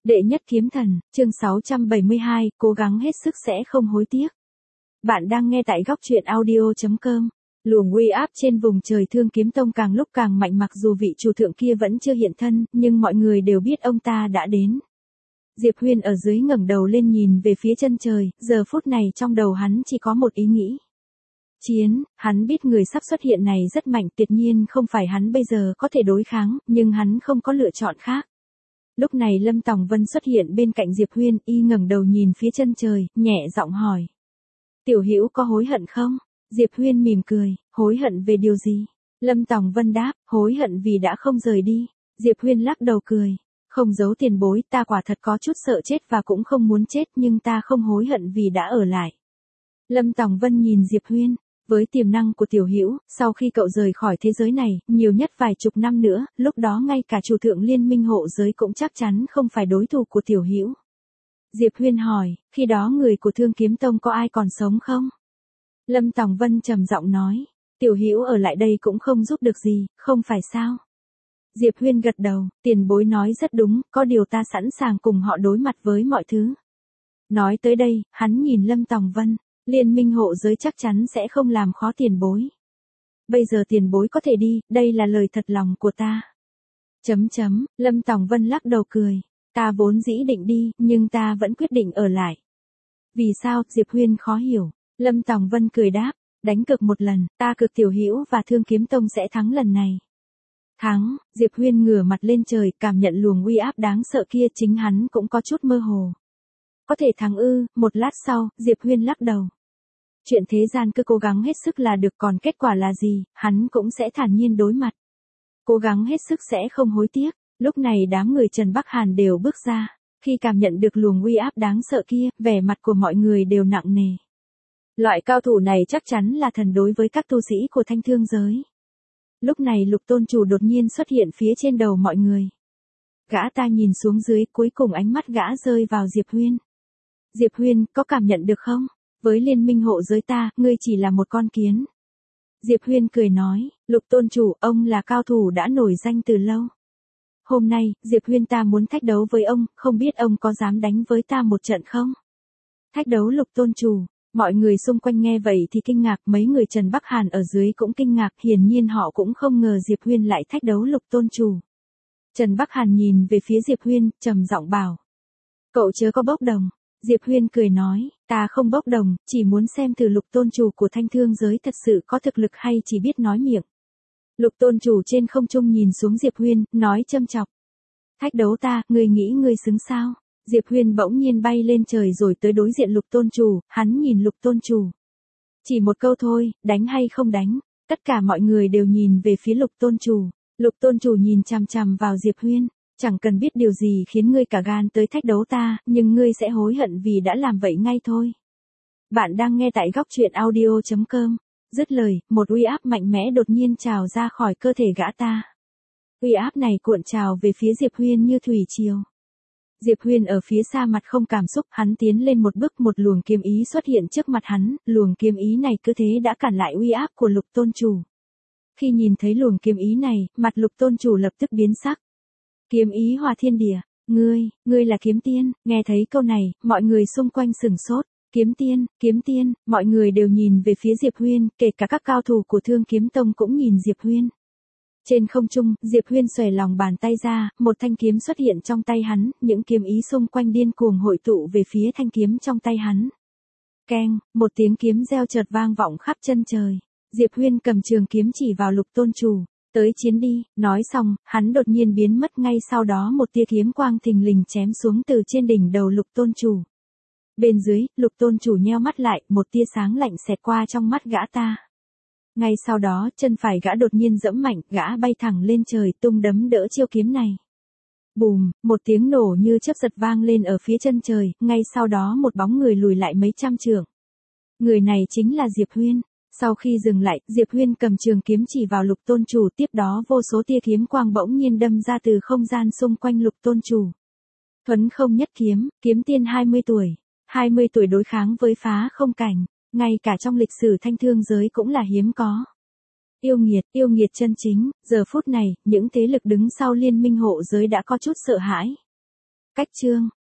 Đệ nhất kiếm thần, chương 672, cố gắng hết sức sẽ không hối tiếc. Bạn đang nghe tại góc truyện audio.com. Luồng uy áp trên vùng trời Thương Kiếm Tông càng lúc càng mạnh, mặc dù vị chủ thượng kia vẫn chưa hiện thân, nhưng mọi người đều biết ông ta đã đến. Diệp Huyên ở dưới ngẩng đầu lên nhìn về phía chân trời, giờ phút này trong đầu hắn chỉ có một ý nghĩ. Chiến, hắn biết người sắp xuất hiện này rất mạnh, tuyệt nhiên không phải hắn bây giờ có thể đối kháng, nhưng hắn không có lựa chọn khác. Lúc này Lâm Tòng Vân xuất hiện bên cạnh Diệp Huyên, y ngẩng đầu nhìn phía chân trời, nhẹ giọng hỏi. Tiểu Hữu có hối hận không? Diệp Huyên mỉm cười, hối hận về điều gì? Lâm Tòng Vân đáp, hối hận vì đã không rời đi. Diệp Huyên lắc đầu cười, không giấu tiền bối, ta quả thật có chút sợ chết và cũng không muốn chết, nhưng ta không hối hận vì đã ở lại. Lâm Tòng Vân nhìn Diệp Huyên. Với tiềm năng của Tiểu Hữu, sau khi cậu rời khỏi thế giới này, nhiều nhất vài chục năm nữa, lúc đó ngay cả chủ thượng liên minh hộ giới cũng chắc chắn không phải đối thủ của Tiểu Hữu. Diệp Huyên hỏi, khi đó người của Thương Kiếm Tông có ai còn sống không? Lâm Tòng Vân trầm giọng nói, Tiểu Hữu ở lại đây cũng không giúp được gì, không phải sao? Diệp Huyên gật đầu, tiền bối nói rất đúng, có điều ta sẵn sàng cùng họ đối mặt với mọi thứ. Nói tới đây, hắn nhìn Lâm Tòng Vân. Liên minh hộ giới chắc chắn sẽ không làm khó tiền bối. Bây giờ tiền bối có thể đi, đây là lời thật lòng của ta. Lâm Tòng Vân lắc đầu cười. Ta vốn dĩ định đi, nhưng ta vẫn quyết định ở lại. Vì sao? Diệp Huyên khó hiểu. Lâm Tòng Vân cười đáp, đánh cược một lần, ta cược Tiểu Hữu và Thương Kiếm Tông sẽ thắng lần này. Thắng? Diệp Huyên ngửa mặt lên trời, cảm nhận luồng uy áp đáng sợ kia, chính hắn cũng có chút mơ hồ. Có thể thắng ư? Một lát sau, Diệp Huyên lắc đầu. Chuyện thế gian cứ cố gắng hết sức là được, còn kết quả là gì, hắn cũng sẽ thản nhiên đối mặt. Cố gắng hết sức sẽ không hối tiếc. Lúc này đám người Trần Bắc Hàn đều bước ra. Khi cảm nhận được luồng uy áp đáng sợ kia, vẻ mặt của mọi người đều nặng nề. Loại cao thủ này chắc chắn là thần đối với các tu sĩ của Thanh Thương giới. Lúc này Lục Tôn Chủ đột nhiên xuất hiện phía trên đầu mọi người. Gã ta nhìn xuống dưới, cuối cùng ánh mắt gã rơi vào Diệp Huyên. Diệp Huyên, có cảm nhận được không? Với liên minh hộ giới ta, ngươi chỉ là một con kiến. Diệp Huyên cười nói, Lục Tôn Chủ, ông là cao thủ đã nổi danh từ lâu. Hôm nay, Diệp Huyên ta muốn thách đấu với ông, không biết ông có dám đánh với ta một trận không? Thách đấu Lục Tôn Chủ, mọi người xung quanh nghe vậy thì kinh ngạc, mấy người Trần Bắc Hàn ở dưới cũng kinh ngạc, hiển nhiên họ cũng không ngờ Diệp Huyên lại thách đấu Lục Tôn Chủ. Trần Bắc Hàn nhìn về phía Diệp Huyên, trầm giọng bảo. Cậu chớ có bốc đồng. Diệp Huyên cười nói, ta không bốc đồng, chỉ muốn xem thử Lục Tôn Chủ của Thanh Thương giới thật sự có thực lực hay chỉ biết nói miệng. Lục Tôn Chủ trên không trung nhìn xuống Diệp Huyên, nói châm chọc. Thách đấu ta, ngươi nghĩ ngươi xứng sao? Diệp Huyên bỗng nhiên bay lên trời rồi tới đối diện Lục Tôn Chủ, hắn nhìn Lục Tôn Chủ. Chỉ một câu thôi, đánh hay không đánh? Tất cả mọi người đều nhìn về phía Lục Tôn Chủ. Lục Tôn Chủ nhìn chằm chằm vào Diệp Huyên. Chẳng cần biết điều gì khiến ngươi cả gan tới thách đấu ta, nhưng ngươi sẽ hối hận vì đã làm vậy ngay thôi. Bạn đang nghe tại góc truyện audio.com. Dứt lời, một uy áp mạnh mẽ đột nhiên trào ra khỏi cơ thể gã ta. Uy áp này cuộn trào về phía Diệp Huyên như thủy triều. Diệp Huyên ở phía xa mặt không cảm xúc, hắn tiến lên một bước, một luồng kiếm ý xuất hiện trước mặt hắn, luồng kiếm ý này cứ thế đã cản lại uy áp của Lục Tôn Chủ. Khi nhìn thấy luồng kiếm ý này, mặt Lục Tôn Chủ lập tức biến sắc. Kiếm ý hòa thiên địa, ngươi là kiếm tiên. Nghe thấy câu này, mọi người xung quanh sửng sốt. Kiếm tiên, mọi người đều nhìn về phía Diệp Huyên, kể cả các cao thủ của Thương Kiếm Tông cũng nhìn Diệp Huyên. Trên không trung, Diệp Huyên xòe lòng bàn tay ra, một thanh kiếm xuất hiện trong tay hắn, những kiếm ý xung quanh điên cuồng hội tụ về phía thanh kiếm trong tay hắn. Keng, một tiếng kiếm reo chợt vang vọng khắp chân trời. Diệp Huyên cầm trường kiếm chỉ vào Lục Tôn Chủ. Tới chiến đi, nói xong, hắn đột nhiên biến mất, ngay sau đó một tia kiếm quang thình lình chém xuống từ trên đỉnh đầu Lục Tôn Chủ. Bên dưới, Lục Tôn Chủ nheo mắt lại, một tia sáng lạnh xẹt qua trong mắt gã ta. Ngay sau đó, chân phải gã đột nhiên giẫm mạnh, gã bay thẳng lên trời, tung đấm đỡ chiêu kiếm này. Bùm, một tiếng nổ như chớp giật vang lên ở phía chân trời, ngay sau đó một bóng người lùi lại mấy trăm trượng. Người này chính là Diệp Huyên. Sau khi dừng lại, Diệp Huyên cầm trường kiếm chỉ vào Lục Tôn Chủ, tiếp đó vô số tia kiếm quang bỗng nhiên đâm ra từ không gian xung quanh Lục Tôn Chủ. Thuấn không nhất kiếm, kiếm tiên 20 tuổi. 20 tuổi đối kháng với phá không cảnh, ngay cả trong lịch sử Thanh Thương giới cũng là hiếm có. Yêu nghiệt chân chính, giờ phút này, những thế lực đứng sau liên minh hộ giới đã có chút sợ hãi. Cách chương